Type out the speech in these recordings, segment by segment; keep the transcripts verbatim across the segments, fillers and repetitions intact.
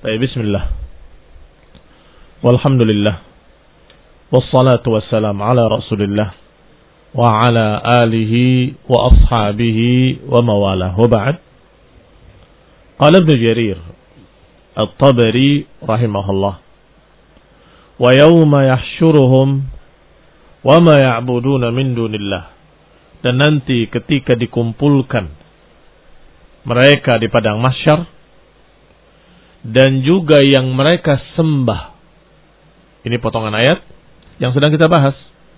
Baik, bismillah. Walhamdulillah. Wassalatu wassalamu ala Rasulillah wa ala alihi wa ashabihi wa mawalah. Wa ba'd. Qala Ibnu Jarir At-Tabari rahimahullah. Wa yawma yahsyuruhum wa ma ya'buduna min dunillah. Dan nanti ketika dikumpulkan mereka di padang mahsyar dan juga yang mereka sembah. Ini potongan ayat yang sedang kita bahas.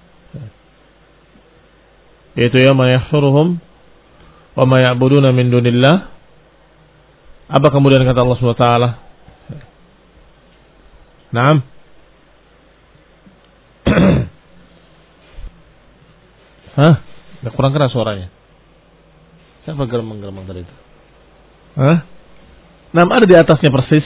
Yaitu yawma yahsyuruhum wa ma ya'buduna min dunillah. Apa kemudian kata Allah subhanahu wa taala? Naam. Hah? Kurang keras suaranya. Siapa geremang-geremang tadi itu? Hah? Nah, ada di atasnya persis.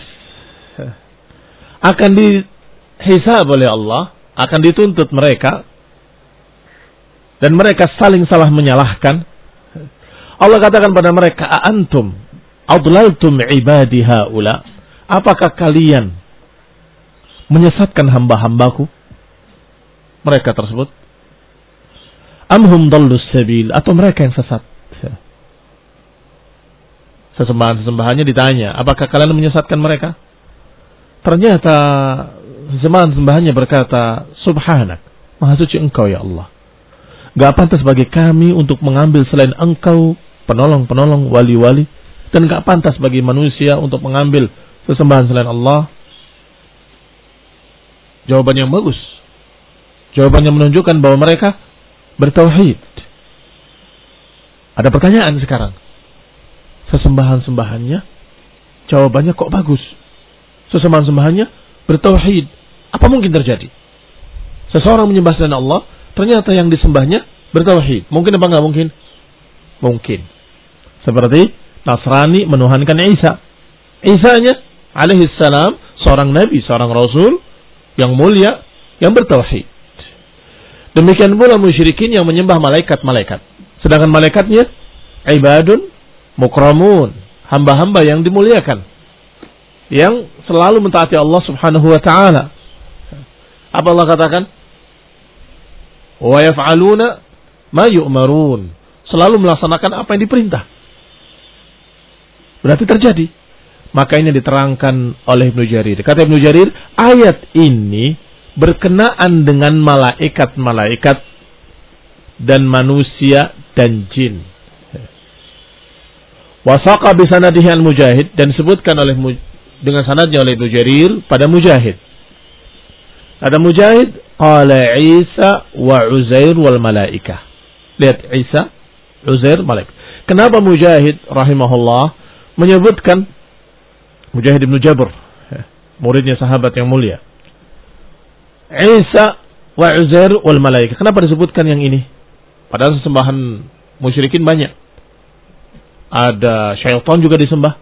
Akan dihisab oleh Allah, akan dituntut mereka, dan mereka saling salah menyalahkan. Allah katakan pada mereka, "Antum adlaltum ibadi haula?" Apakah kalian menyesatkan hamba-hambaku? Mereka tersebut. Amhum dallus sabil, atau mereka yang sesat? Sesembahan-sesembahannya ditanya, apakah kalian menyesatkan mereka? Ternyata sesembahan-sembahannya berkata, Subhanak, Maha suci Engkau ya Allah. Gak pantas bagi kami untuk mengambil selain Engkau penolong-penolong, wali-wali, dan gak pantas bagi manusia untuk mengambil sesembahan selain Allah. Jawaban yang bagus. Jawaban yang menunjukkan bahwa mereka bertauhid. Ada pertanyaan sekarang. Sesembahan-sembahannya, jawabannya kok bagus. Sesembahan-sembahannya bertauhid. Apa mungkin terjadi? Seseorang menyembah selain Allah, ternyata yang disembahnya bertauhid. Mungkin apa enggak mungkin? Mungkin. Seperti Nasrani menuhankan Isa. Isa-nya alaihi salam seorang nabi, seorang rasul yang mulia, yang bertauhid. Demikian pula musyrikin yang menyembah malaikat-malaikat. Sedangkan malaikatnya ibadun mukramun, hamba-hamba yang dimuliakan, yang selalu mentaati Allah subhanahu wa ta'ala. Apa Allah katakan? Wa yaf'aluna ma yu'marun, selalu melaksanakan apa yang diperintah. Berarti terjadi. Maka ini diterangkan oleh Ibnu Jarir. Kata Ibnu Jarir, ayat ini berkenaan dengan malaikat-malaikat dan manusia dan jin. Wasaqa bisanadihi al-Mujahid, dan disebutkan oleh dengan sanadnya oleh Ibnu Jarir pada Mujahid. Ada Mujahid, qala Isa wa Uzair wal malaikah. Lihat, Isa, Uzair, malaikat. Kenapa Mujahid rahimahullah menyebutkan, Mujahid Ibnu Jabr, muridnya sahabat yang mulia, Isa wa Uzair wal malaikah. Kenapa disebutkan yang ini? Padahal sesembahan musyrikin banyak. Ada syaitan juga disembah.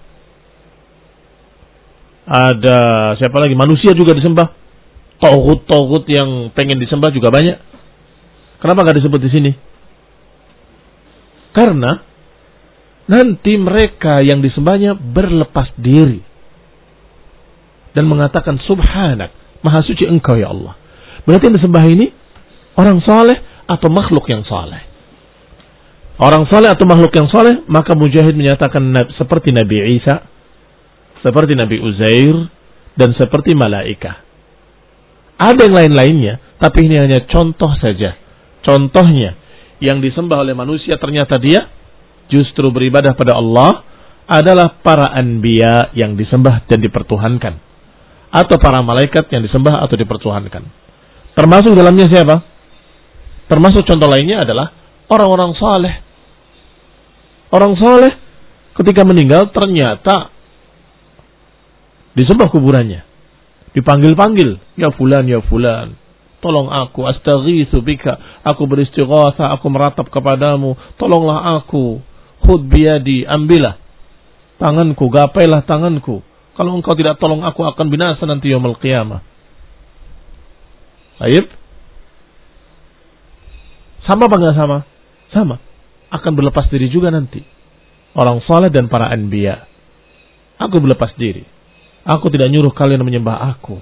Ada siapa lagi? Manusia juga disembah. Tauhid-tauhid yang pengen disembah juga banyak. Kenapa nggak disebut di sini? Karena nanti mereka yang disembahnya berlepas diri dan mengatakan Subhanak, Maha suci Engkau ya Allah. Berarti yang disembah ini orang saleh atau makhluk yang saleh. Orang saleh atau makhluk yang saleh, maka Mujahid menyatakan seperti Nabi Isa, seperti Nabi Uzair, dan seperti malaikah. Ada yang lain-lainnya, tapi ini hanya contoh saja. Contohnya, yang disembah oleh manusia ternyata dia justru beribadah pada Allah adalah para anbiya yang disembah dan dipertuhankan, atau para malaikat yang disembah atau dipertuhankan. Termasuk dalamnya siapa? Termasuk contoh lainnya adalah orang-orang saleh. Orang saleh ketika meninggal ternyata disembah kuburannya. Dipanggil-panggil, ya fulan, ya fulan, tolong aku, astaghitsu bika, aku beristighatsah, aku meratap kepadamu, tolonglah aku, khudh biyadi, ambillah tanganku, gapailah tanganku. Kalau engkau tidak tolong aku akan binasa nanti yaumul qiyamah. Baik. Sama apa enggak sama? Sama. Akan berlepas diri juga nanti. Orang saleh dan para anbiya. Aku berlepas diri. Aku tidak nyuruh kalian menyembah aku.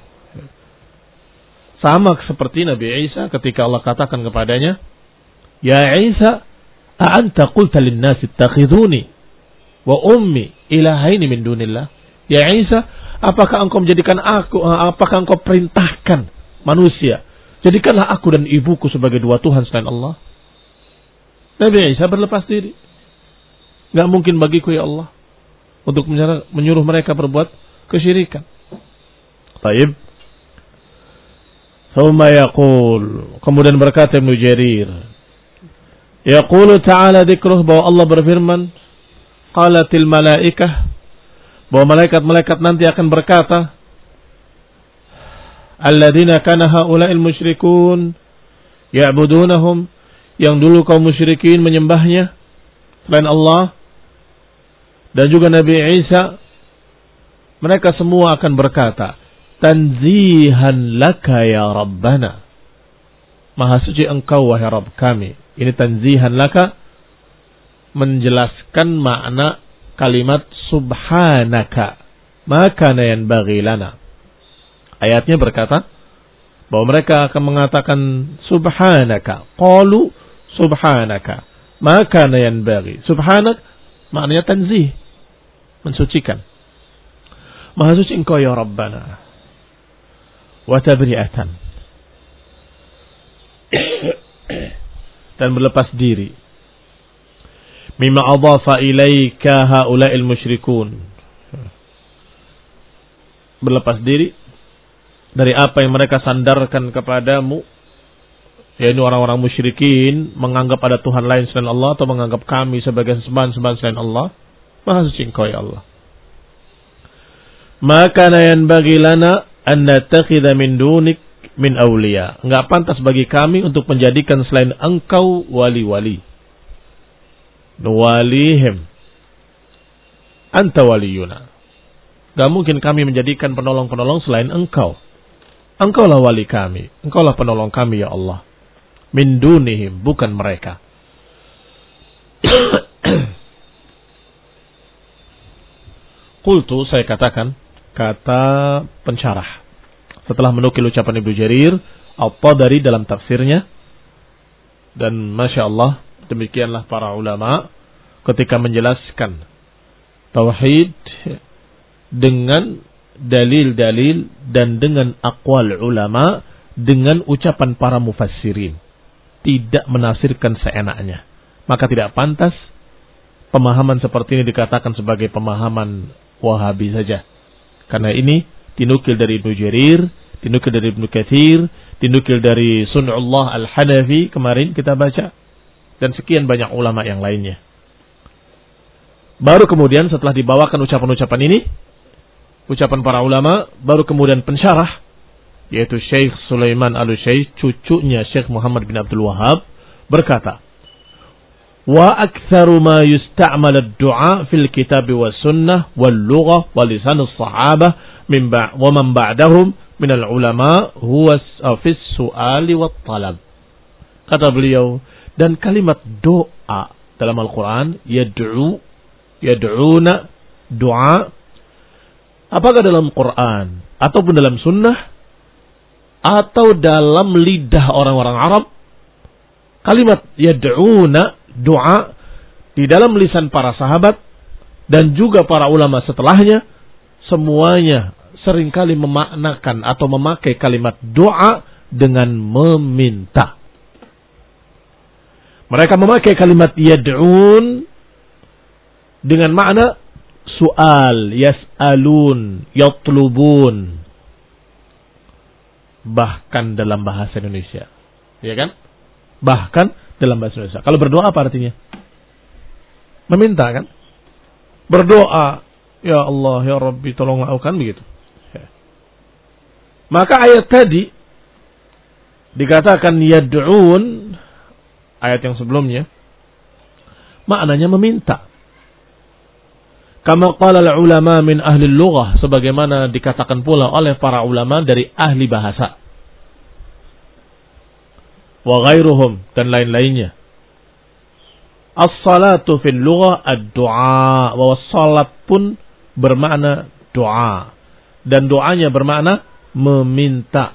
Sama seperti Nabi Isa ketika Allah katakan kepadanya, Ya Isa, a'anta qulta lin-nasi ittakhiduni wa ummi ilahaini min dunillah. Ya Isa, apakah engkau menjadikan aku, apakah engkau perintahkan manusia, jadikanlah aku dan ibuku sebagai dua Tuhan selain Allah? Nabi Isa berlepas diri. Gak mungkin bagiku ya Allah untuk menyuruh mereka berbuat kesyirikan. Baik. Thumma yaqul, kemudian berkata Ibnu Jarir, yaqulu ta'ala dzikruh, bahwa Allah berfirman, qalatil malaikah, bahwa malaikat-malaikat nanti akan berkata, alladzina kana haula'il musyrikun ya'budunahum, yang dulu kaum musyrikin menyembahnya selain Allah dan juga Nabi Isa, mereka semua akan berkata, tanzihan laka ya Rabbana, maha suci engkau wahai Rabb kami. Ini tanzihan laka menjelaskan makna kalimat subhanaka, maka yanbaghi lana. Ayatnya berkata bahwa mereka akan mengatakan subhanaka, qalu subhanaka, maka yanbaghi. Subhanak maknanya tanzih, mensucikan. Maha suci engkau ya Rabbana, wa tabri'atan, dan berlepas diri, mimma adhafa ilaika haula'il musyrikun, berlepas diri dari apa yang mereka sandarkan kepadamu, yaitu orang-orang musyrikin menganggap ada Tuhan lain selain Allah, atau menganggap kami sebagai sembahan-sembahan selain Allah. Maha suci engkau ya Allah. Maka yanbaghi lana an nattakhidha min dunik min awliya, enggak pantas bagi kami untuk menjadikan selain engkau wali-wali. Nuwalihim anta waliyuna, enggak mungkin kami menjadikan penolong-penolong selain engkau. Engkaulah wali kami, engkaulah penolong kami ya Allah. Min dunihim, bukan mereka. Qultu, saya katakan, kata pensyarah, setelah menukil ucapan Ibnu Jarir At-Tabari dalam tafsirnya, dan Masya Allah, demikianlah para ulama ketika menjelaskan tauhid dengan dalil-dalil dan dengan aqwal ulama, dengan ucapan para mufassirin, tidak menafsirkan seenaknya. Maka tidak pantas pemahaman seperti ini dikatakan sebagai pemahaman Wahabi saja. Karena ini dinukil dari Ibnu Jarir, dinukil dari Ibnu Katsir, dinukil dari Sun'ullah Al-Hanafi kemarin kita baca, dan sekian banyak ulama yang lainnya. Baru kemudian setelah dibawakan ucapan-ucapan ini, ucapan para ulama, baru kemudian pensyarah, yaitu Syekh Sulaiman Al-Utsaimin, cucunya Syekh Muhammad bin Abdul Wahhab, berkata, wa aktsaru ma yusta'mal ad-du'a fil kitab wa sunnah wal lughah wa lisan as-sahabah min ba' wa man ba'dahum min al-ulama huwa fi as-su'ali wat talab. Kata beliau, dan kalimat doa dalam Al-Qur'an, yad'u, yad'una, doa, apakah dalam Quran ataupun dalam sunnah atau dalam lidah orang-orang Arab, kalimat yad'una, doa, di dalam lisan para sahabat dan juga para ulama setelahnya, semuanya seringkali memaknakan atau memakai kalimat doa dengan meminta. Mereka memakai kalimat yad'un dengan makna su'al, yas'alun, yatlubun, bahkan dalam bahasa Indonesia, ya kan? Bahkan dalam bahasa Indonesia. Kalau berdoa apa artinya? Meminta kan? Berdoa, ya Allah, ya Rabbi, tolonglah aku, kan begitu. Ya. Maka ayat tadi dikatakan yad'un, ayat yang sebelumnya, maknanya meminta. Kama qala al-ulama min ahli lughah, sebagaimana dikatakan pula oleh para ulama dari ahli bahasa. Wa ghairuhum, dan lain-lainnya. As-salatu fil lughah ad-du'a, bahwa salat pun bermakna doa. Dan doanya bermakna meminta.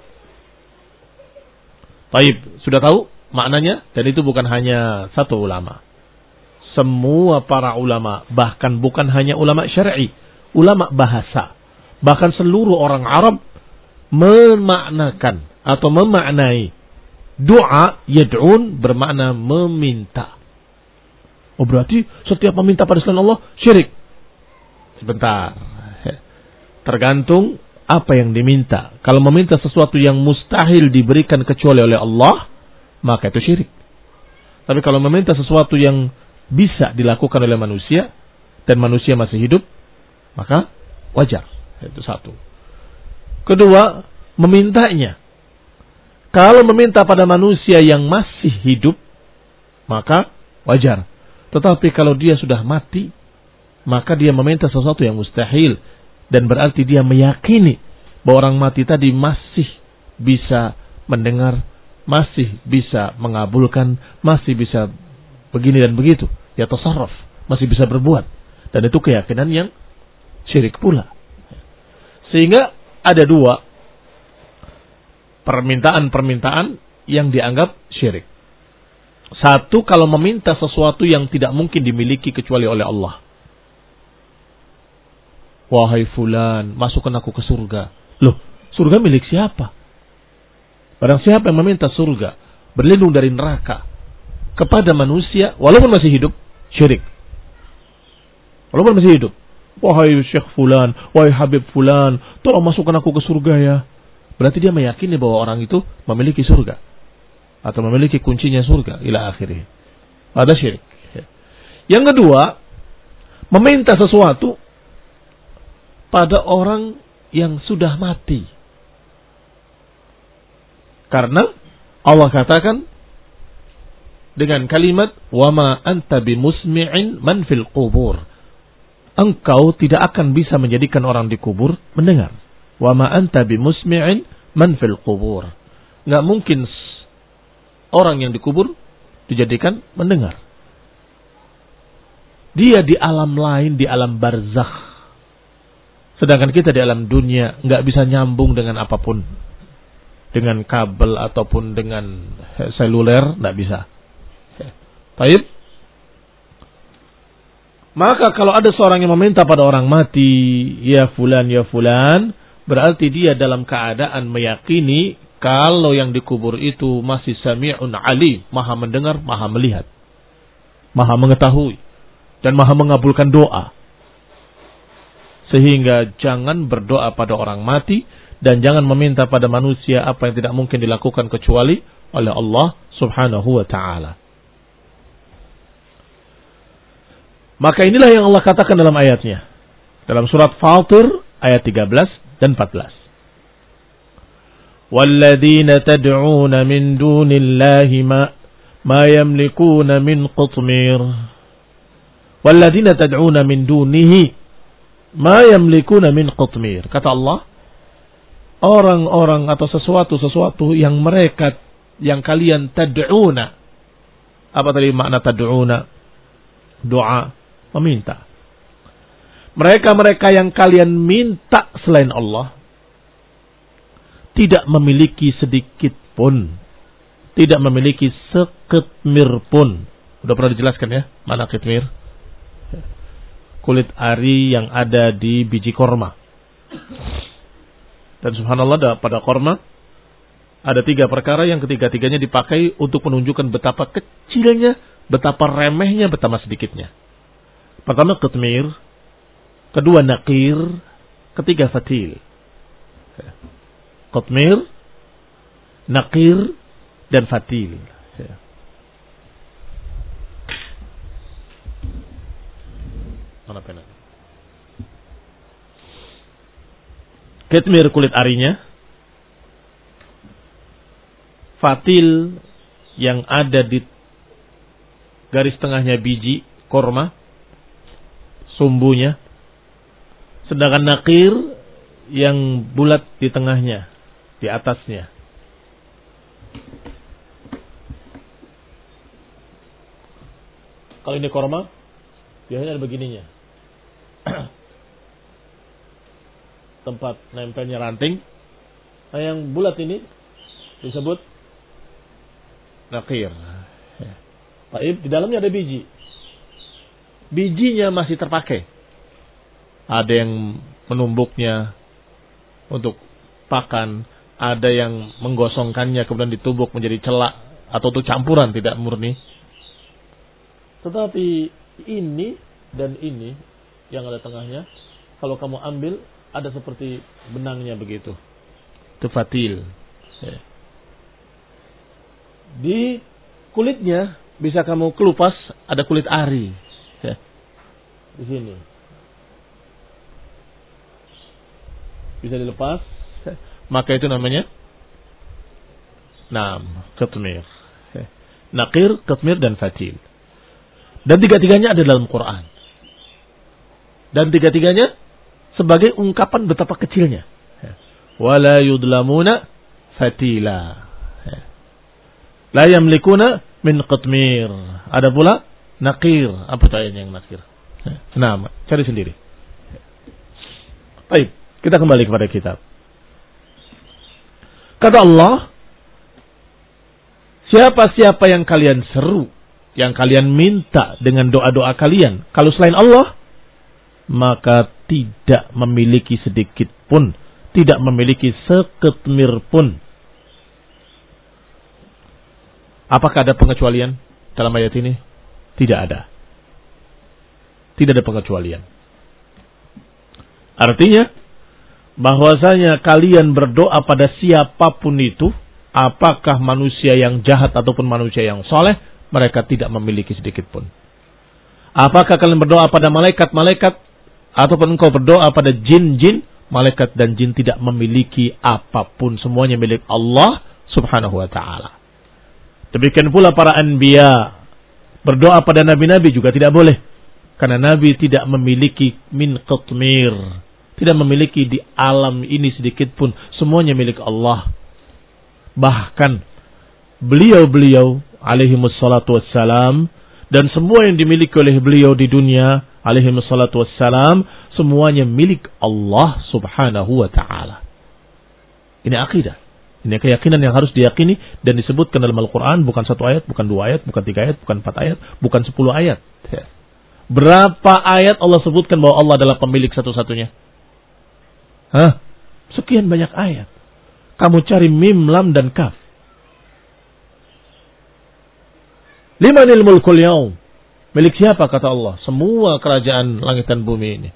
Baik, sudah tahu maknanya? Dan itu bukan hanya satu ulama. Semua para ulama, bahkan bukan hanya ulama syar'i, ulama bahasa, bahkan seluruh orang Arab memaknakan atau memaknai doa yad'un bermakna meminta. Oh, berarti setiap meminta pada selain Allah syirik. Sebentar. Tergantung apa yang diminta. Kalau meminta sesuatu yang mustahil diberikan kecuali oleh Allah, maka itu syirik. Tapi kalau meminta sesuatu yang bisa dilakukan oleh manusia dan manusia masih hidup, maka wajar. Itu satu. Kedua, memintanya. Kalau meminta pada manusia yang masih hidup, maka wajar. Tetapi kalau dia sudah mati, maka dia meminta sesuatu yang mustahil. Dan berarti dia meyakini bahwa orang mati tadi masih bisa mendengar, masih bisa mengabulkan, masih bisa begini dan begitu. Ya tasarruf, masih bisa berbuat. Dan itu keyakinan yang syirik pula. Sehingga ada dua permintaan-permintaan yang dianggap syirik. Satu, kalau meminta sesuatu yang tidak mungkin dimiliki kecuali oleh Allah. Wahai fulan, masukkan aku ke surga. Loh, surga milik siapa? Barang siapa yang meminta surga, berlindung dari neraka kepada manusia, walaupun masih hidup, syirik. Walaupun masih hidup. Wahai Syekh fulan, wahai Habib fulan, tolong masukkan aku ke surga ya. Berarti dia meyakini bahwa orang itu memiliki surga. Atau memiliki kuncinya surga, ila akhirih. Ada syirik. Yang kedua, meminta sesuatu pada orang yang sudah mati. Karena Allah katakan dengan kalimat wama anta bimusmi'in man fil qubur. Engkau tidak akan bisa menjadikan orang di kubur mendengar. Wama anta bimusmi'in man fil qubur. Enggak mungkin orang yang dikubur dijadikan mendengar. Dia di alam lain, di alam barzakh. Sedangkan kita di alam dunia nggak bisa nyambung dengan apapun, dengan kabel ataupun dengan seluler, nggak bisa. Baik. Maka kalau ada seorang yang meminta pada orang mati, ya fulan, ya fulan, berarti dia dalam keadaan meyakini kalau yang dikubur itu masih sami'un alim, maha mendengar, maha melihat, maha mengetahui, dan maha mengabulkan doa. Sehingga jangan berdoa pada orang mati dan jangan meminta pada manusia apa yang tidak mungkin dilakukan kecuali oleh Allah Subhanahu wa ta'ala. Maka inilah yang Allah katakan dalam ayatnya. Dalam surat Fatir ayat tiga belas dan empat belas. وَالَّذِينَ تَدْعُونَ مِن دُونِ اللَّهِ مَا مَا يَمْلِكُونَ مِنْ قِطْمِيرٍ وَالَّذِينَ تَدْعُونَ مِن دُونِهِ Ma yamlikuna min qutmir. Kata Allah, orang-orang atau sesuatu-sesuatu yang mereka, yang kalian tad'una. Apa tadi makna tad'una? Doa, meminta. Mereka-mereka yang kalian minta selain Allah tidak memiliki sedikit pun, tidak memiliki seketmir pun. Sudah pernah dijelaskan ya, mana kitmir? Kulit ari yang ada di biji korma. Dan subhanallah pada korma ada tiga perkara yang ketiga-tiganya dipakai untuk menunjukkan betapa kecilnya, betapa remehnya, betapa sedikitnya. Pertama qitmir, kedua naqir, ketiga fatil. Qitmir, naqir, dan fatil. Mana pena? Qitmir kulit arinya, fatil yang ada di garis tengahnya biji korma, sumbunya, sedangkan naqir yang bulat di tengahnya, di atasnya. Kalau ini korma, biasanya ada begininya. tempat nempelnya ranting. Nah, yang bulat ini disebut naqir. Baik, di dalamnya ada biji. Bijinya masih terpakai. Ada yang menumbuknya untuk pakan, ada yang menggosongkannya kemudian ditubuk menjadi celak atau itu campuran tidak murni. Tetapi ini dan ini yang ada tengahnya, kalau kamu ambil ada seperti benangnya begitu. Itu fatil. Di kulitnya bisa kamu kelupas, ada kulit ari. Di sini. Bisa dilepas, maka itu namanya Naam, qitmir. Naqir, qitmir dan fatil. Dan tiga-tiganya ada dalam Quran. Dan tiga-tiganya sebagai ungkapan betapa kecilnya. Wala yudlamuna fatila. La yamlikuna min qitmir. Ada pula naqir. Apa itu ayatnya yang naqir? Naam, cari sendiri. Baik, kita kembali kepada kitab. Kata Allah, siapa-siapa yang kalian seru, yang kalian minta dengan doa-doa kalian, kalau selain Allah, maka tidak memiliki sedikit pun, tidak memiliki seketmir pun. Apakah ada pengecualian dalam ayat ini? Tidak ada. Tidak ada pengecualian. Artinya, bahwasanya kalian berdoa pada siapapun itu, apakah manusia yang jahat ataupun manusia yang soleh, mereka tidak memiliki sedikit pun. Apakah kalian berdoa pada malaikat-malaikat, ataupun engkau berdoa pada jin-jin, malaikat dan jin tidak memiliki apapun, semuanya milik Allah subhanahu wa ta'ala. Demikian pula para anbiya, berdoa pada nabi-nabi juga tidak boleh, karena nabi tidak memiliki min qitmir, tidak memiliki di alam ini sedikit pun, semuanya milik Allah. Bahkan beliau-beliau alaihimus salatu wassalam dan semua yang dimiliki oleh beliau di dunia alaihimus salatu wassalam semuanya milik Allah subhanahu wa ta'ala. Ini akidah. Ini keyakinan yang harus diyakini dan disebutkan dalam Al-Quran, bukan satu ayat, bukan dua ayat, bukan tiga ayat, bukan empat ayat, bukan sepuluh ayat. Berapa ayat Allah sebutkan bahwa Allah adalah pemilik satu-satunya? Hah? Sekian banyak ayat. Kamu cari mim, lam, dan kaf. Limanil mulkul yaum. Milik siapa kata Allah? Semua kerajaan langit dan bumi ini.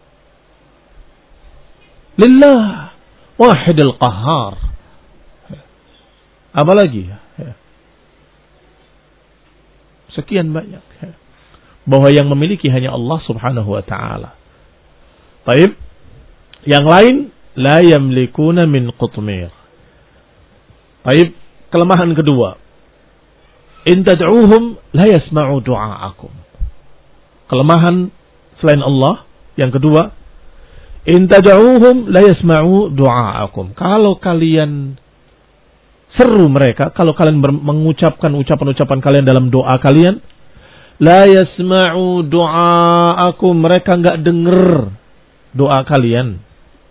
Lillah wahidil qahhar. Apa lagi? Sekian banyak. Bahwa yang memiliki hanya Allah subhanahu wa ta'ala. Baik. Yang lain, la yamlikuna min qitmir. Baik. Kelemahan kedua. In tad'uuhum la yasma'u du'aakum. Kelemahan selain Allah. Yang kedua. In tad'uuhum la yasma'u du'aakum. Kalau kalian seru mereka, kalau kalian mengucapkan ucapan-ucapan kalian dalam doa kalian, la yasma'u du'aakum, mereka enggak dengar doa kalian.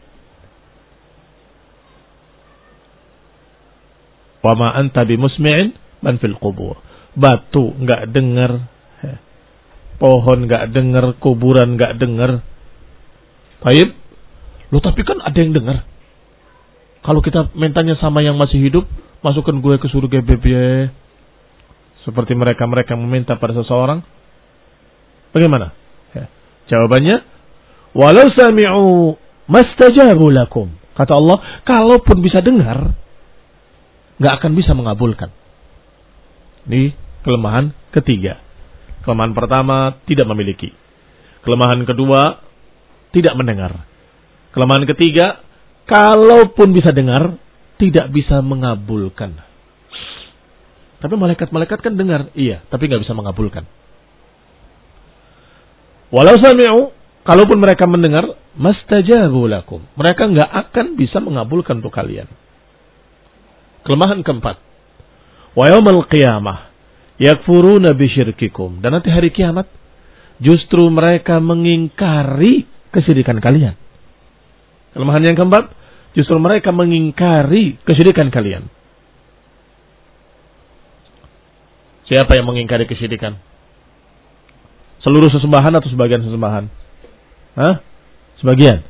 Wa ma anta bimusmi'in man fil qubur. Batu enggak dengar, pohon enggak dengar, kuburan enggak dengar. Baik. Loh, tapi kan ada yang dengar. Kalau kita mintanya sama yang masih hidup, masukkan gue ke surga bebe. Seperti mereka-mereka yang meminta pada seseorang. Bagaimana? Ya. Jawabannya, walau sami'u mastajabu lakum. Kata Allah, kalaupun bisa dengar, nggak akan bisa mengabulkan. Ini kelemahan ketiga. Kelemahan pertama, tidak memiliki. Kelemahan kedua, tidak mendengar. Kelemahan ketiga, kalaupun bisa dengar, tidak bisa mengabulkan. Tapi malaikat-malaikat kan dengar, iya, tapi nggak bisa mengabulkan. Walau sami'u, kalaupun mereka mendengar, mastajabu lakum, mereka nggak akan bisa mengabulkan untuk kalian. Kelemahan keempat, wa yaumal qiyamah yakfuruna bisyirkikum, dan nanti hari kiamat justru mereka mengingkari kesyirikan kalian. Kelemahan yang keempat, justru mereka mengingkari kesyirikan kalian. Siapa yang mengingkari kesyirikan? Seluruh sesembahan atau sebagian sesembahan? Hah? Sebagian.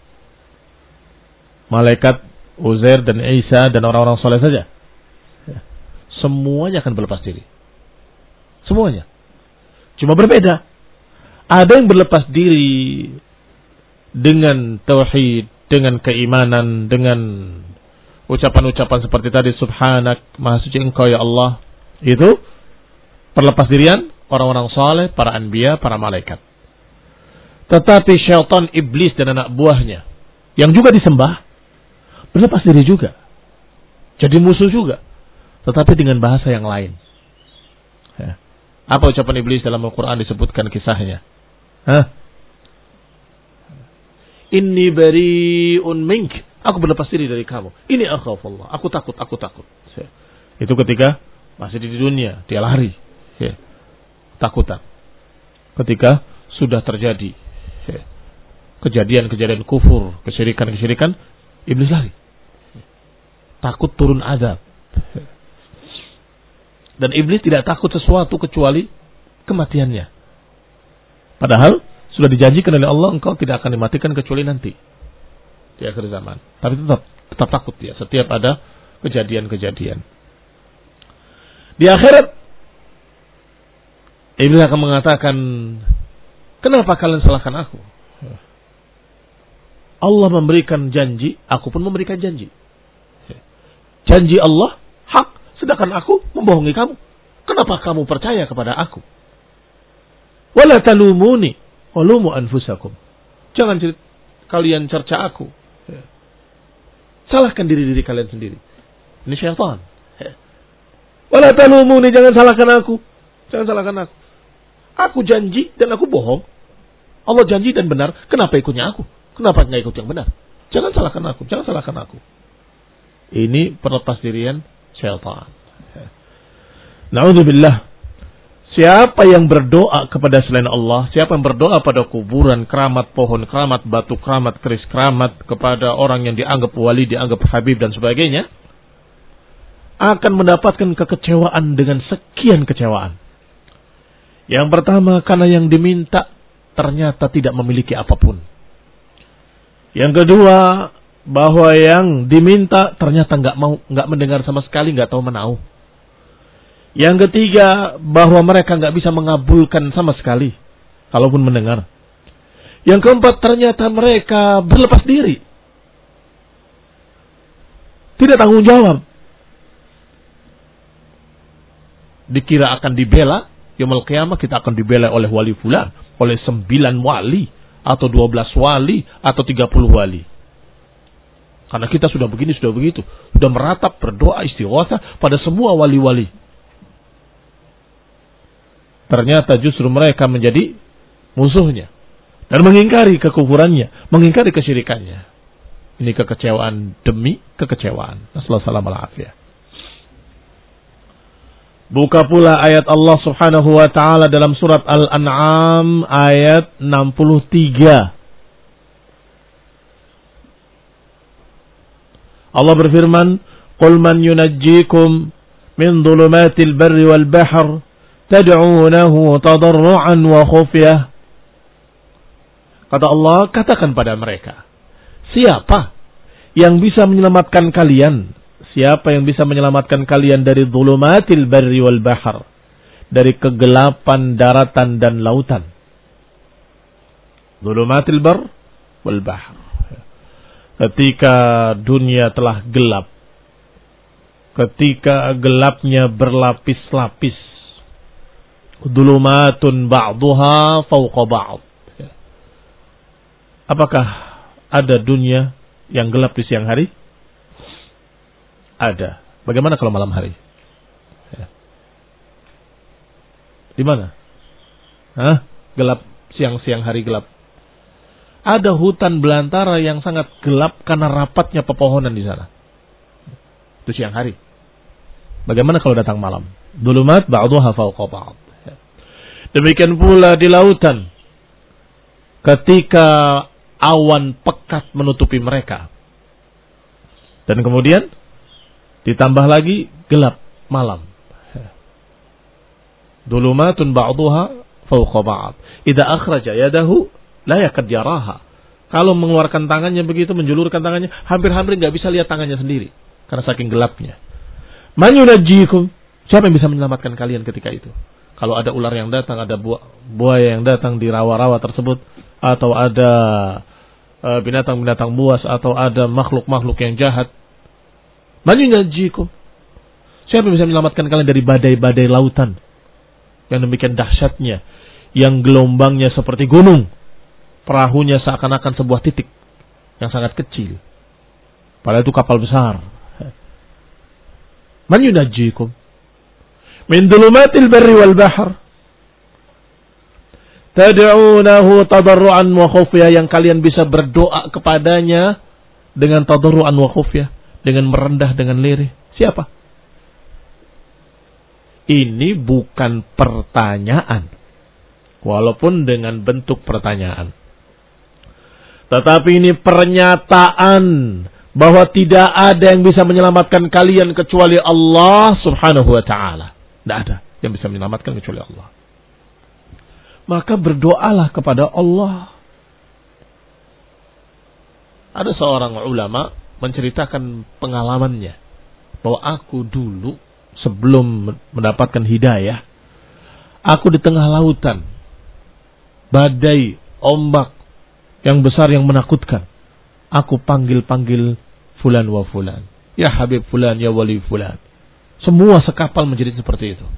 Malaikat, Uzair dan Isa dan orang-orang soleh saja. Semuanya akan berlepas diri. Semuanya. Cuma berbeda. Ada yang berlepas diri dengan tauhid, dengan keimanan, dengan ucapan-ucapan seperti tadi, Subhanak, Maha Suci Engkau ya Allah. Itu perlepas dirian orang-orang saleh, para anbiya, para malaikat. Tetapi syaitan, iblis dan anak buahnya yang juga disembah berlepas diri juga. Jadi musuh juga. Tetapi dengan bahasa yang lain. Ya. Apa ucapan iblis dalam Al-Quran disebutkan kisahnya? Hah? Inni bari'un mink. Aku berlepas diri dari kamu. Ini akhafullah. Aku takut, aku takut. Ya. Itu ketika masih di dunia, dia lari. Ya. Takutan. Ketika sudah terjadi ya, kejadian-kejadian kufur, kesyirikan-kesyirikan, iblis lari. Takut turun azab. Dan iblis tidak takut sesuatu kecuali kematiannya. Padahal sudah dijanjikan oleh Allah, engkau tidak akan dimatikan kecuali nanti di akhir zaman. Tapi tetap tetap takut ya setiap ada kejadian-kejadian. Di akhirat iblis akan mengatakan, kenapa kalian salahkan aku? Allah memberikan janji, aku pun memberikan janji. Janji Allah hak, sedangkan aku membohongi kamu. Kenapa kamu percaya kepada aku? Wala talumuni walumu anfusakum. Jangan cerita, kalian cerca aku. Salahkan diri-diri kalian sendiri. Ini syaitan. Wala talumuni, jangan salahkan aku. Jangan salahkan aku. Aku janji dan aku bohong. Allah janji dan benar. Kenapa ikutnya aku? Kenapa nggak ikut yang benar? Jangan salahkan aku. Jangan salahkan aku. Ini perlepas dirian syaitan. Na'udzubillah. Siapa yang berdoa kepada selain Allah, siapa yang berdoa pada kuburan, keramat pohon, keramat batu, keramat keris, keramat kepada orang yang dianggap wali, dianggap habib dan sebagainya, akan mendapatkan kekecewaan dengan sekian kecewaan. Yang pertama, karena yang diminta ternyata tidak memiliki apapun. Yang kedua, bahwa yang diminta ternyata nggak mau, nggak mendengar sama sekali, nggak tahu menau. Yang ketiga, bahwa mereka nggak bisa mengabulkan sama sekali, kalaupun mendengar. Yang keempat, ternyata mereka berlepas diri, tidak tanggung jawab. Dikira akan dibela, yaumul qiyamah kita akan dibela oleh wali fulan, oleh sembilan wali, atau dua belas wali, atau tiga puluh wali. Karena kita sudah begini, sudah begitu. Sudah meratap, berdoa, istighatsah pada semua wali-wali. Ternyata justru mereka menjadi musuhnya. Dan mengingkari kekufurannya, mengingkari kesyirikannya. Ini kekecewaan demi kekecewaan. Nasallahu alaihi. Buka pula ayat Allah subhanahu wa ta'ala dalam surat Al-An'am ayat enam puluh tiga. Allah berfirman, "Qul man yunajjikum min dhulumatil barri wal bahr tad'unahu tadarruan wa khufyah." Kata Allah, katakan pada mereka, siapa yang bisa menyelamatkan kalian? Siapa yang bisa menyelamatkan kalian dari dhulumatil barri wal bahr, dari kegelapan daratan dan lautan? Dhulumatil bar wal bahr. Ketika dunia telah gelap, ketika gelapnya berlapis-lapis, dhulumatun ba'duha fawqa ba'd. Apakah ada dunia yang gelap di siang hari? Ada. Bagaimana kalau malam hari? Di mana? Hah? Gelap, siang-siang hari gelap. Ada hutan belantara yang sangat gelap karena rapatnya pepohonan di sana. Itu siang hari. Bagaimana kalau datang malam? Dhulumat ba'duha fawqa ba'd. Demikian pula di lautan. Ketika awan pekat menutupi mereka. Dan kemudian ditambah lagi gelap malam. Dulumatun ba'duha fawqa ba'd. Idza akhraja yadahu la yakad yaraha. Kalau mengeluarkan tangannya begitu, menjulurkan tangannya, hampir-hampir enggak bisa lihat tangannya sendiri karena saking gelapnya. Man yunajjikum? Siapa yang bisa menyelamatkan kalian ketika itu? Kalau ada ular yang datang, ada buaya yang datang di rawa-rawa tersebut, atau ada uh, binatang-binatang buas, atau ada makhluk-makhluk yang jahat. Man yunajjikum? Siapa yang bisa menyelamatkan kalian dari badai-badai lautan yang demikian dahsyatnya, yang gelombangnya seperti gunung, perahunya seakan-akan sebuah titik yang sangat kecil, padahal itu kapal besar. Man yunajjikum min dhulumatil barri wal bahr tad'unahu tadarruan wa khufya, yang kalian bisa berdoa kepadanya dengan tadarruan wa khufya, dengan merendah, dengan lirih. Siapa? Ini bukan pertanyaan, walaupun dengan bentuk pertanyaan, tetapi ini pernyataan bahwa tidak ada yang bisa menyelamatkan kalian kecuali Allah subhanahu wa ta'ala. Tidak ada yang bisa menyelamatkan kecuali Allah. Maka berdoalah kepada Allah. Ada seorang ulama menceritakan pengalamannya, bahwa aku dulu sebelum mendapatkan hidayah, aku di tengah lautan, badai, ombak yang besar yang menakutkan. Aku panggil-panggil fulan wa fulan, ya Habib fulan, ya wali fulan. Semua sekapal menjadi seperti itu.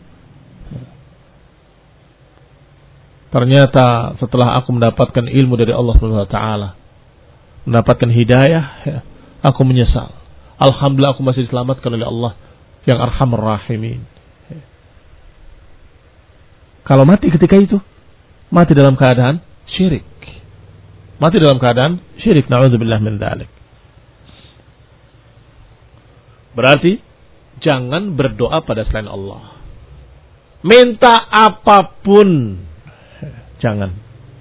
Ternyata setelah aku mendapatkan ilmu dari Allah subhanahu wa taala, mendapatkan hidayah, ya, aku menyesal. Alhamdulillah aku masih diselamatkan oleh Allah yang Arhamar Rahimin. Kalau mati ketika itu, mati dalam keadaan syirik. Mati dalam keadaan syirik. Na'udzubillah min dzalik. Berarti jangan berdoa pada selain Allah. Minta apapun jangan.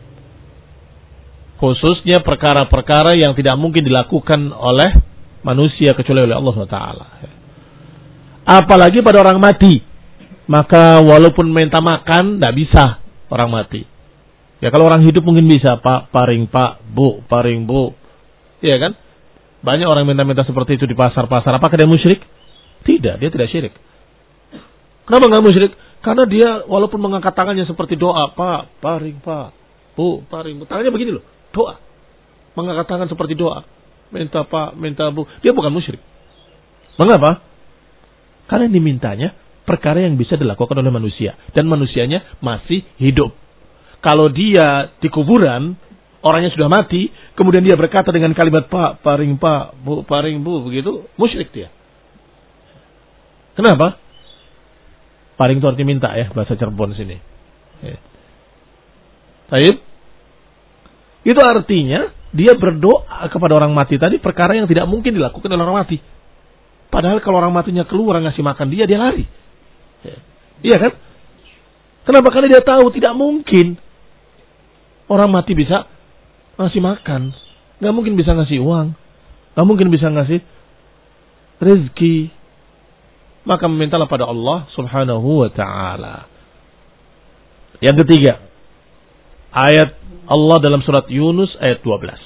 Khususnya perkara-perkara yang tidak mungkin dilakukan oleh manusia kecuali oleh Allah subhanahu wa taala. Apalagi pada orang mati. Maka walaupun minta makan, tidak bisa orang mati. Ya kalau orang hidup mungkin bisa, Pak, paring Pak, Bu, paring Bu. Iya kan? Banyak orang minta-minta seperti itu di pasar-pasar. Apakah dia musyrik? Tidak, dia tidak syirik. Kenapa enggak musyrik? Karena dia walaupun mengangkat tangannya seperti doa, Pak, paring Pak, Bu, paring Bu. Tangannya begini loh, doa. Mengangkat tangan seperti doa. Minta Pak, minta Bu. Dia bukan musyrik. Mengapa? Karena yang dimintanya perkara yang bisa dilakukan oleh manusia. Dan manusianya masih hidup. Kalau dia di kuburan, orangnya sudah mati, kemudian dia berkata dengan kalimat Pak, paring Pak, Bu, paring Bu, begitu, musyrik dia. Kenapa? Paring itu artinya minta ya, bahasa Cirebon sini. Ya. Baik. Itu artinya dia berdoa kepada orang mati tadi perkara yang tidak mungkin dilakukan oleh orang mati. Padahal kalau orang matinya keluar ngasih makan dia, dia lari. Ya. Iya kan? Kenapa? Karena dia tahu tidak mungkin orang mati bisa ngasih makan. Gak mungkin bisa ngasih uang. Gak mungkin bisa ngasih rezeki. Maka memintalah pada Allah subhanahu wa ta'ala. Yang ketiga, ayat Allah dalam surat Yunus ayat dua belas.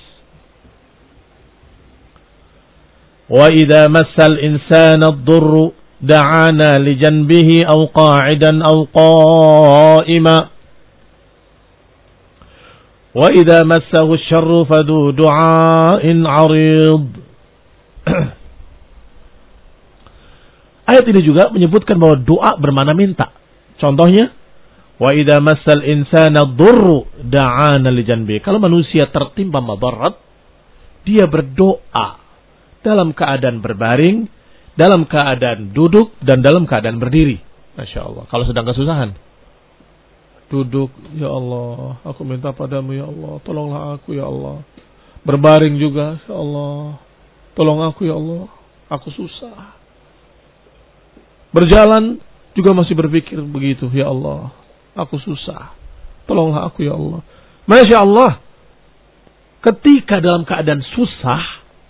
Wa idza massal insana ad-durru da'ana li janbihi aw qa'idan aw qa'ima wa idza massahu asy-syarru fadu du'ain 'arid. Ayat ini juga menyebutkan bahwa doa bermakna minta. Contohnya, wa idza massal insana ad-durru da'ana li janbihi. Kalau manusia tertimpa madarat, dia berdoa dalam keadaan berbaring, dalam keadaan duduk, dan dalam keadaan berdiri. Masya Allah. Kalau sedang kesusahan, duduk, ya Allah, aku minta padamu ya Allah, tolonglah aku ya Allah. Berbaring juga, ya Allah, tolong aku ya Allah, aku susah. Berjalan juga masih berpikir begitu, ya Allah, aku susah, tolonglah aku ya Allah. Masya Allah. ketika dalam keadaan susah,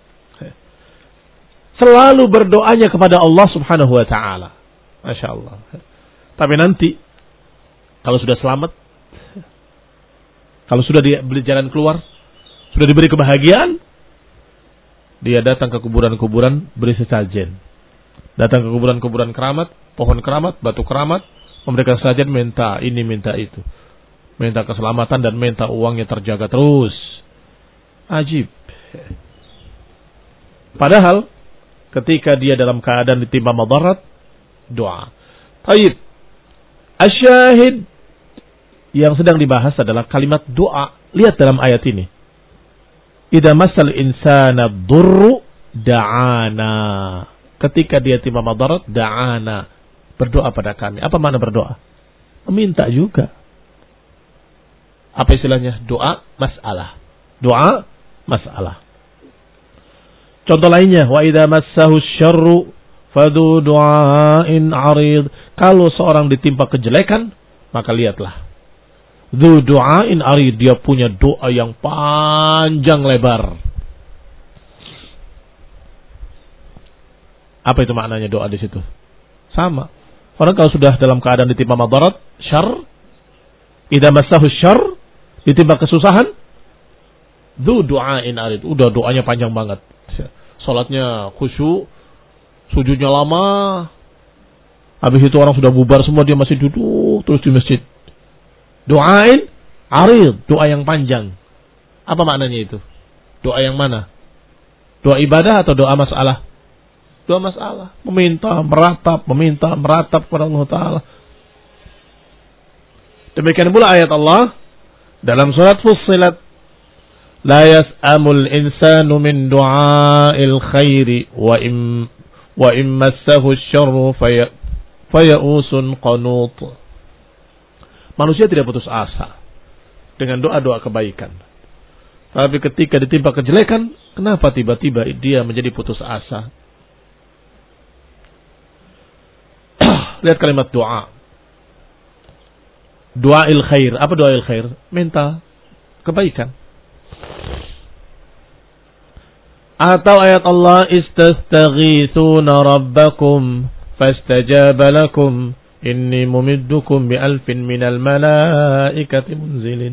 selalu berdoanya kepada Allah Subhanahu wa taala. Masya Allah. Tapi nanti kalau sudah selamat, kalau sudah diberi jalan keluar, sudah diberi kebahagiaan, dia datang ke kuburan-kuburan beri sesajen. Datang ke kuburan-kuburan keramat, pohon keramat, batu keramat, memberikan sesajen, minta ini, minta itu. Minta keselamatan dan minta uangnya terjaga terus. Ajib. Padahal ketika dia dalam keadaan ditimpa madarat, doa. Taib. Asyahid yang sedang dibahas adalah kalimat doa. Lihat dalam ayat ini. Idza masal insana durru da'ana. Ketika dia timpa madarat, da'ana. Berdoa pada kami. Apa makna berdoa? Meminta juga. Apa istilahnya? Doa masalah. Doa masalah. Contoh lainnya, wa idza massahu syarru fadu du'ain 'arid. Kalau seorang ditimpa kejelekan, maka lihatlah. Dzu du'ain 'arid, dia punya doa yang panjang lebar. Apa itu maknanya doa di situ? Sama. Orang kalau sudah dalam keadaan ditimpa madarat, syarr, idza massahu syarr, ditimpa kesusahan, dzu du'ain 'arid. Udah doanya panjang banget. Salatnya khusyuk, sujudnya lama. Habis itu orang sudah bubar semua, dia masih duduk terus di masjid. Doain 'arid, doa yang panjang. Apa maknanya itu? Doa yang mana? Doa ibadah atau doa masalah? Doa masalah, meminta, meratap, meminta, meratap kepada Allah Ta'ala. Demikian pula ayat Allah dalam surat Fussilat, la yas'amul insanu min du'ail khairi wa im wa im massahu syarru faya fayausun qanut. Manusia tidak putus asa dengan doa-doa kebaikan. Tapi ketika ditimpa kejelekan, kenapa tiba-tiba dia menjadi putus asa? Lihat kalimat doa. Doail khair. Apa doail khair? Minta kebaikan. Atau ayat Allah, istastaghithuna rabbakum fastajaba lakum inni mumiddukum bi alfin minal malaikati munzilin.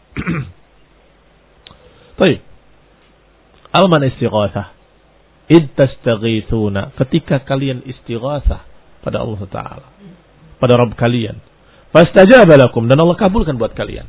Baik. Apa makna istighatsah? Id tastaghithuna, ketika kalian istighatsah pada Allah Ta'ala, pada Rabb kalian, fastajaba lakum, dan Allah kabulkan buat kalian.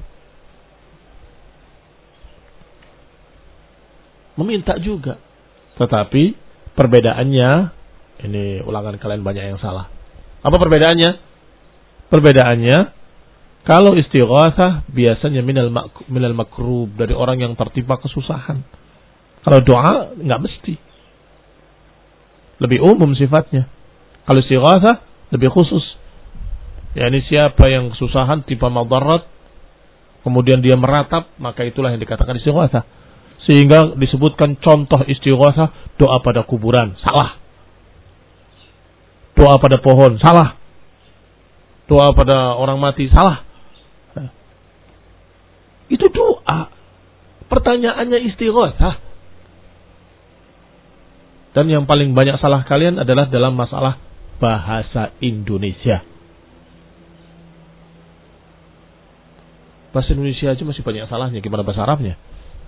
Meminta juga, tetapi perbedaannya, ini ulangan kalian banyak yang salah. Apa perbedaannya? Perbedaannya, kalau istighatsah biasanya minal mak- minal makrub, dari orang yang tertimpa kesusahan. Kalau doa nggak mesti, lebih umum sifatnya. Kalau istighatsah lebih khusus. yakni siapa yang kesusahan timpa madarat, kemudian dia meratap, maka itulah yang dikatakan istighatsah. Sehingga disebutkan contoh istighatsah, doa pada kuburan, salah. Doa pada pohon, salah. Doa pada orang mati, salah. Itu doa. Pertanyaannya istighatsah. Dan yang paling banyak salah kalian adalah dalam masalah bahasa Indonesia. Bahasa Indonesia aja masih banyak salahnya, gimana bahasa Arabnya?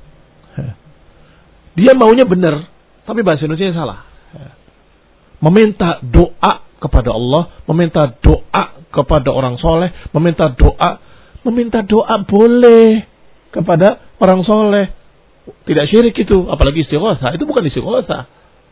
Dia maunya benar, tapi bahasa Indonesia salah. Meminta doa kepada Allah, meminta doa kepada orang soleh, meminta doa, meminta doa boleh kepada orang soleh. Tidak syirik itu, apalagi istighatsah. Itu bukan istighatsah.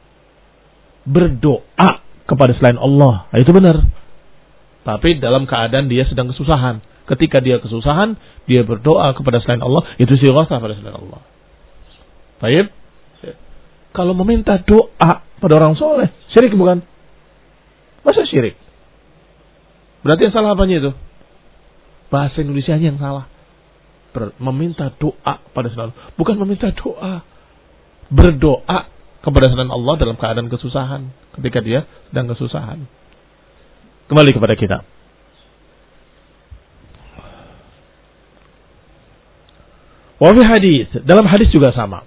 Berdoa kepada selain Allah, itu benar. Tapi dalam keadaan dia sedang kesusahan. Ketika dia kesusahan, dia berdoa kepada selain Allah, itu istighatsah pada selain Allah. Baik. Kalau meminta doa pada orang soleh, syirik bukan? Masa syirik? Berarti yang salah apanya itu? Bahasa Indonesianya yang salah. Ber- meminta doa pada selain Allah, bukan meminta doa. Berdoa kepada selain Allah dalam keadaan kesusahan, ketika dia sedang kesusahan. Kembali kepada kita. Wa fi hadis, dalam hadis juga sama.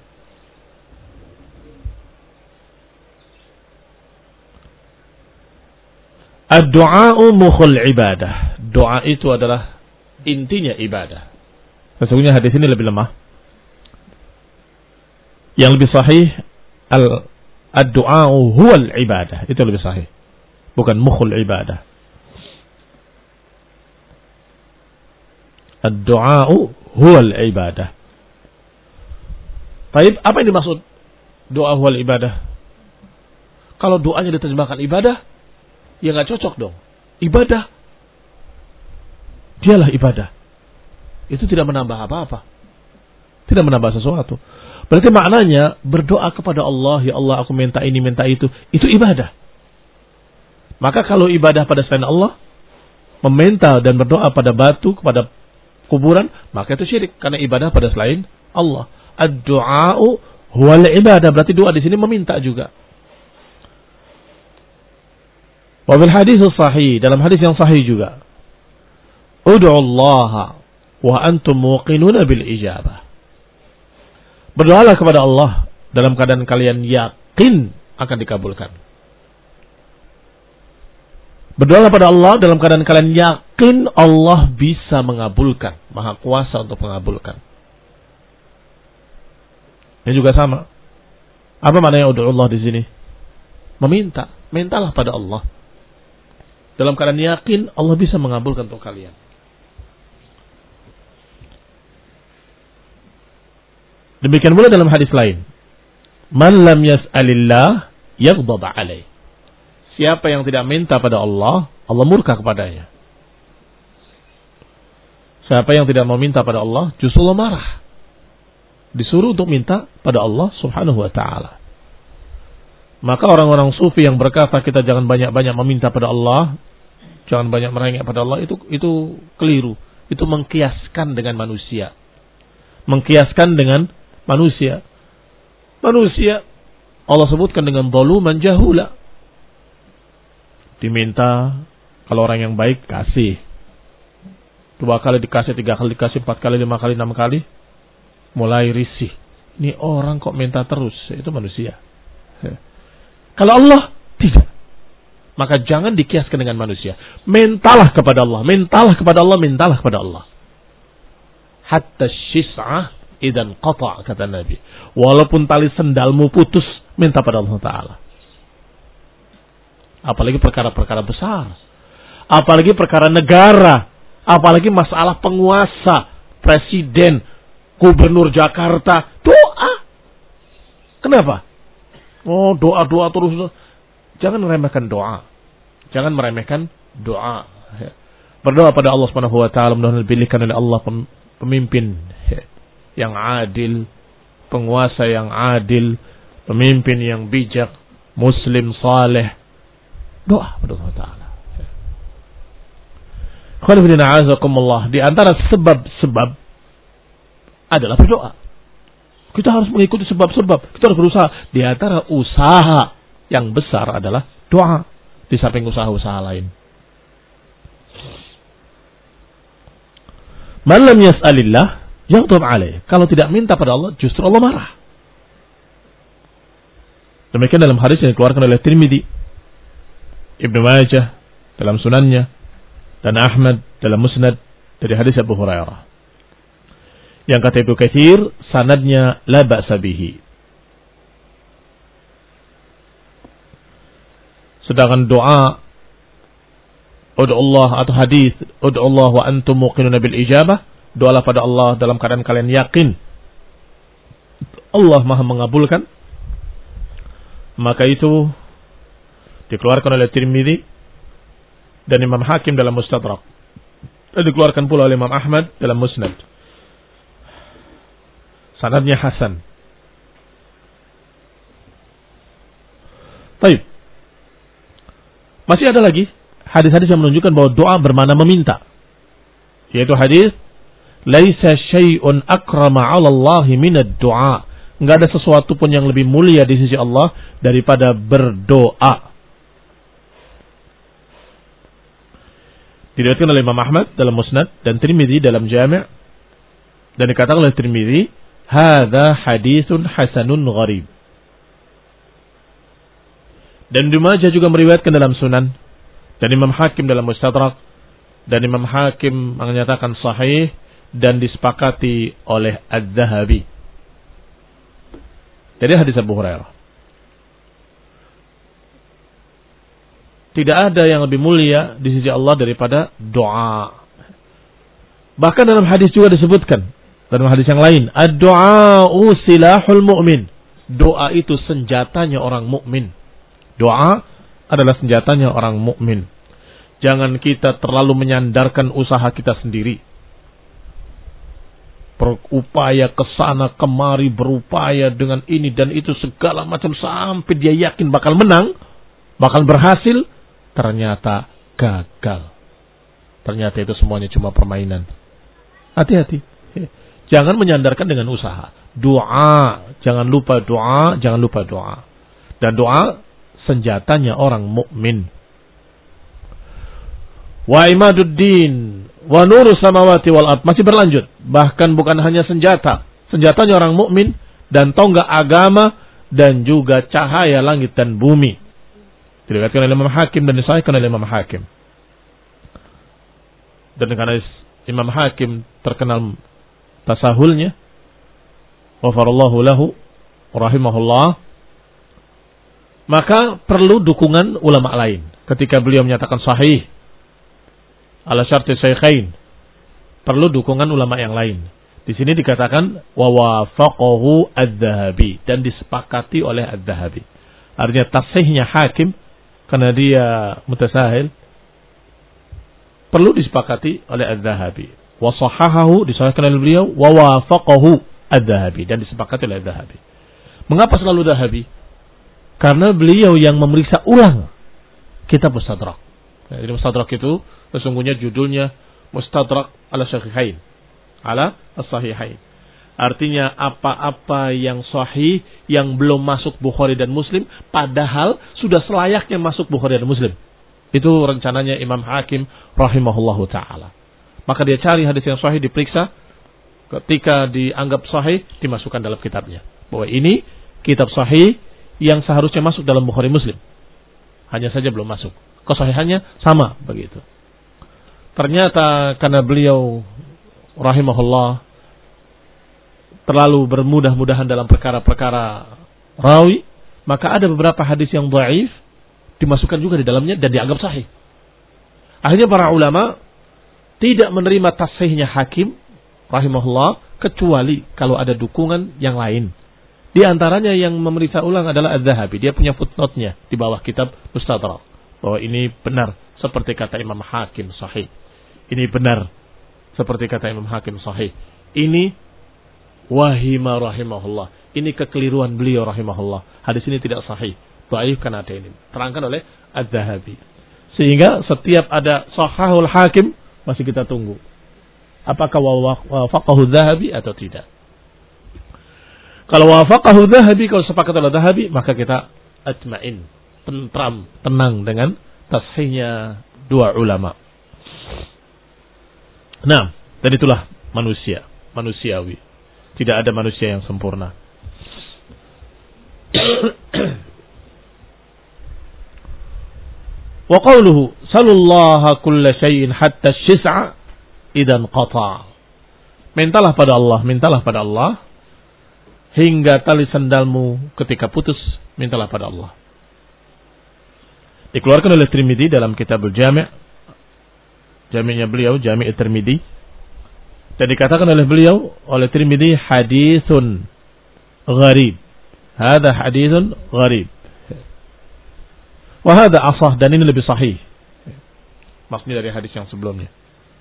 Ad-du'a'u mukhul ibadah. Doa itu adalah intinya ibadah. Sesungguhnya hadis ini lebih lemah. Yang lebih sahih al ad-du'a'u huwal ibadah. Itu lebih sahih. Bukan mukhul ibadah. Ad-du'a'u huwal ibadah. Baik, apa yang dimaksud doa huwal ibadah? Kalau doanya diterjemahkan ibadah, ya nggak cocok dong. Ibadah, dialah ibadah. Itu tidak menambah apa-apa. Tidak menambah sesuatu. Berarti maknanya berdoa kepada Allah, ya Allah aku minta ini, minta itu. Itu ibadah. Maka kalau ibadah pada selain Allah, meminta dan berdoa pada batu, kepada kuburan, maka itu syirik. Karena ibadah pada selain Allah. Ad-du'a'u huwal ibadah. Berarti doa di sini meminta juga. Wabil hadis sahih, dalam hadis yang sahih juga. Ud'u Allah wa antum muqinuna bil ijabah. Berdoalah kepada Allah dalam keadaan kalian yakin akan dikabulkan. Berdoalah pada Allah dalam keadaan kalian yakin Allah bisa mengabulkan, Maha Kuasa untuk mengabulkan. Ini juga sama. Apa maknanya ud'u Allah di sini? Meminta, mintalah pada Allah. Dalam keadaan yakin Allah bisa mengabulkan untuk kalian. Demikian pula dalam hadis lain. Man lam yas'alillah yaghdab alaih. Siapa yang tidak minta pada Allah, Allah murka kepadanya. Siapa yang tidak mau minta pada Allah, justru Allah marah. Disuruh untuk minta pada Allah subhanahu wa ta'ala. Maka orang-orang sufi yang berkata kita jangan banyak-banyak meminta pada Allah, jangan banyak merengek pada Allah, itu itu keliru. Itu mengkiaskan dengan manusia. Mengkiaskan dengan manusia. Manusia Allah sebutkan dengan zaluman jahula. Diminta, kalau orang yang baik kasih. Dua kali dikasih, tiga kali dikasih, empat kali, lima kali, enam kali, mulai risih. Ini orang kok minta terus, itu manusia. Kalau Allah tidak, maka jangan dikiaskan dengan manusia. Mintalah kepada Allah, mintalah kepada Allah, mintalah kepada Allah. Hatta syis'ah idan qata', kata Nabi. Walaupun tali sendalmu putus, minta pada Allah Ta'ala. Apalagi perkara-perkara besar. Apalagi perkara negara. Apalagi masalah penguasa, presiden, gubernur Jakarta. Doa. Kenapa? Oh, doa-doa terus. Jangan meremehkan doa. Jangan meremehkan doa. Berdoa pada Allah Subhanahu wa taala, mudah-mudahan dipilihkan oleh Allah pemimpin yang adil, penguasa yang adil, pemimpin yang bijak, muslim saleh. Doa pada Allah Ta'ala. Di antara sebab-sebab adalah berdoa. Kita harus mengikuti sebab-sebab. Kita harus berusaha. Di antara usaha yang besar adalah doa. Di samping usaha-usaha lain. Man lam yas'alillah yaghdab alaih. Kalau tidak minta pada Allah, justru Allah marah. Demikian dalam hadis yang dikeluarkan oleh Tirmidzi, Ibnu Majah dalam sunannya, dan Ahmad dalam musnad dari hadis Abu Hurairah. Yang kata Ibnu Katsir, sanadnya la ba'sa bihi. Sedangkan doa ud'u Allah atau hadis ud'u Allah wa antum muqinuna bil ijabah, doalah pada Allah dalam keadaan kalian yakin Allah Maha mengabulkan, maka itu dikeluarkan oleh Tirmidzi dan Imam Hakim dalam Mustadrak, dan dikeluarkan pula oleh Imam Ahmad dalam Musnad. Sanadnya hasan. Baik. Masih ada lagi hadis-hadis yang menunjukkan bahwa doa bermakna meminta. Yaitu hadis laisa syai'un akrama 'ala Allah minad du'a. Enggak ada sesuatu pun yang lebih mulia di sisi Allah daripada berdoa. Diriwayatkan oleh Imam Ahmad dalam Musnad dan Tirmidzi dalam Jami', Dan dikatakan oleh Tirmidzi, hadza haditsun hasanun gharib. Dan Ibnu Majah juga meriwayatkan dalam Sunan, dan Imam Hakim dalam Mustadrak, dan Imam Hakim menyatakan sahih dan disepakati oleh Az-Zahabi. Jadi hadis Abu Hurairah. Tidak ada yang lebih mulia di sisi Allah daripada doa. Bahkan dalam hadis juga disebutkan, dalam hadis yang lain, ad-du'a'u silahul mu'min. Doa itu senjatanya orang mukmin. Doa adalah senjatanya orang mukmin. Jangan kita terlalu menyandarkan usaha kita sendiri. Berupaya kesana kemari, berupaya dengan ini dan itu segala macam sampai dia yakin bakal menang, bakal berhasil, ternyata gagal. Ternyata itu semuanya cuma permainan. Hati-hati. Jangan menyandarkan dengan usaha. Doa, jangan lupa doa, jangan lupa doa. Dan doa senjatanya orang mukmin. Wa imaduddin wa nuru samawati wal ard, masih berlanjut. Bahkan bukan hanya senjata, senjatanya orang mukmin dan tonggak agama dan juga cahaya langit dan bumi. Diriwayatkan oleh Imam Hakim dan disahihkan oleh Imam Hakim. Dan karena Imam Hakim terkenal tasahulnya, ghafarallahu lahu rahimahullah, maka perlu dukungan ulama lain. Ketika beliau menyatakan sahih ala syarti syaikhain, perlu dukungan ulama yang lain. Di sini dikatakan wa wafaqahu adz-Dzahabi, dan disepakati oleh adz-Dzahabi. Artinya tasihnya Hakim karena dia mutasahil perlu disepakati oleh adz-Dzahabi. Wa sahahahu, disahihkan oleh beliau, wa wafaqahu adz-Dzahabi, dan disepakati oleh adz-Dzahabi. Mengapa selalu Dzahabi? Karena beliau yang memeriksa ulang kitab Mustadrak. Nah, jadi Mustadrak itu sesungguhnya judulnya Mustadrak ala Syaikhain, ala as-Sahihain. Artinya apa-apa yang sahih yang belum masuk Bukhari dan Muslim, padahal sudah selayaknya masuk Bukhari dan Muslim. Itu rencananya Imam Hakim rahimahullahu ta'ala. Maka dia cari hadis yang sahih, diperiksa. Ketika dianggap sahih, dimasukkan dalam kitabnya. Bahwa ini kitab sahih yang seharusnya masuk dalam Bukhari Muslim. Hanya saja belum masuk. Kesahihannya sama begitu. Ternyata karena beliau rahimahullah terlalu bermudah-mudahan dalam perkara-perkara rawi, maka ada beberapa hadis yang dhaif dimasukkan juga di dalamnya dan dianggap sahih. Akhirnya para ulama tidak menerima tasihnya Hakim rahimahullah kecuali kalau ada dukungan yang lain. Di antaranya yang memeriksa ulang adalah Az-Zahabi. Dia punya footnote-nya di bawah kitab Mustadrak, bahwa ini benar seperti kata Imam Hakim sahih. Ini benar seperti kata Imam Hakim sahih. Ini wahima rahimahullah. Ini kekeliruan beliau rahimahullah. Hadis ini tidak sahih. Dhaif karena ada ini. Terangkan oleh Az-Zahabi. Sehingga setiap ada sahahul Hakim masih kita tunggu. Apakah wafaqahu Dzahabi atau tidak? Kalau wafaqahu Dzahabi, kalau sepakat oleh Dzahabi, maka kita atma'in, tentram, tenang dengan tasihnya dua ulama. Nah, dan itulah manusia, manusiawi. Tidak ada manusia yang sempurna. Wa qawluhu sallallahu kulla syai'in hatta syis'a idan qata'. Mintalah pada Allah, mintalah pada Allah hingga tali sandalmu ketika putus, mintalah pada Allah. Dikeluarkan oleh Tirmidzi dalam Kitabul Jami', jami'nya beliau, Jami' Tirmidzi, dan dikatakan oleh beliau, oleh Tirmidzi, haditsun gharib. Hada haditsun gharib. Wa hada asah, dan ini lebih sahih. Maksudnya dari hadis yang sebelumnya.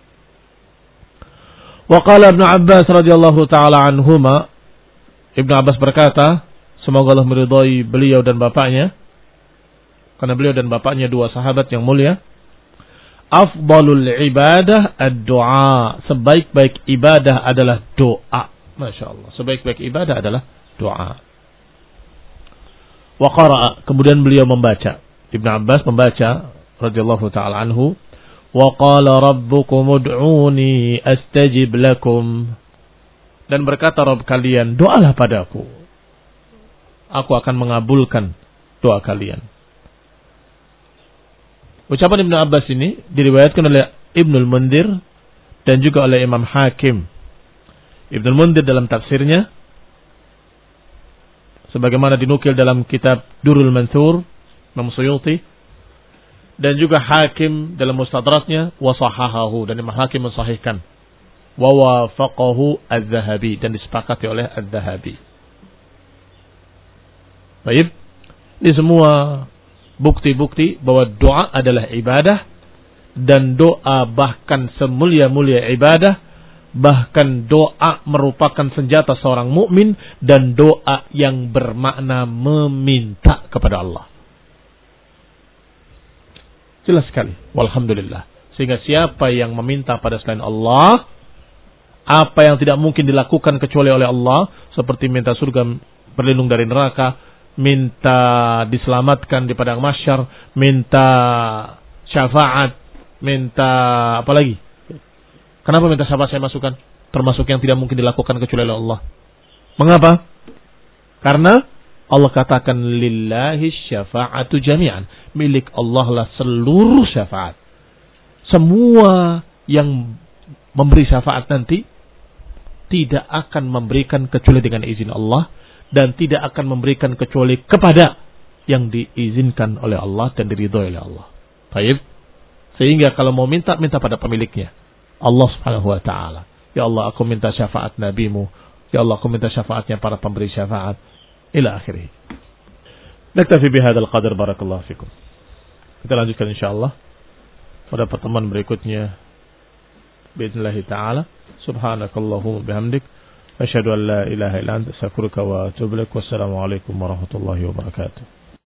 Wa qala Ibnu Abbas radhiyallahu taala anhuma, Ibnu Abbas berkata, semoga Allah meridhai beliau dan bapaknya, karena beliau dan bapaknya dua sahabat yang mulia. Afdalul ibadah ad-du'a, sebaik-baik ibadah adalah doa. Masya Allah, sebaik-baik ibadah adalah doa. Wa qara'a, kemudian beliau membaca, Ibnu Abbas membaca radhiyallahu taala anhu, wa qala rabbukum ud'uni astajib lakum. dan berkata Rabb kalian, doalah padaku. Aku akan mengabulkan doa kalian. Ucapan Ibnu Abbas ini diriwayatkan oleh Ibnul Mundir dan juga oleh Imam Hakim. Ibnul Mundir dalam tafsirnya, sebagaimana dinukil dalam kitab Durul Mansur, Imam Suyuti, dan juga Hakim dalam Mustadraknya, wa sahahahu, dan Imam Hakim mensahihkan, wa wafaqahu Az-Zahabi, dan disepakati oleh Az-Zahabi. Baik, ini semua bukti-bukti bahwa doa adalah ibadah, dan doa bahkan semulia-mulia ibadah, bahkan doa merupakan senjata seorang mukmin, dan doa yang bermakna meminta kepada Allah. Jelas sekali, walhamdulillah. Sehingga siapa yang meminta pada selain Allah, apa yang tidak mungkin dilakukan kecuali oleh Allah, seperti minta surga, berlindung dari neraka, minta diselamatkan di padang mahsyar, minta syafaat, minta apa lagi? Kenapa minta syafaat saya masukkan? Termasuk yang tidak mungkin dilakukan kecuali oleh Allah. Mengapa? Karena Allah katakan lillahi syafa'atu jami'an. Milik Allah lah seluruh syafaat. Semua yang memberi syafaat nanti tidak akan memberikan kecuali dengan izin Allah, dan tidak akan memberikan kecuali kepada yang diizinkan oleh Allah dan diridhoi oleh Allah. Baik. Sehingga kalau mau minta, minta pada pemiliknya, Allah Subhanahu wa taala. Ya Allah, aku minta syafaat nabimu. Ya Allah, aku minta syafaatnya para pemberi syafaat. Ila akhirih. Naktafi bihadzal qadar, barakallahu fikum. Kita lanjutkan insyaallah pada pertemuan berikutnya. Bismillah taala. Subhanakallahumma bihamdik, asyhadu an la ilaha illa anta, astaghfiruka wa atubu ilaik. Wassalamu alaikum warahmatullahi wabarakatuh.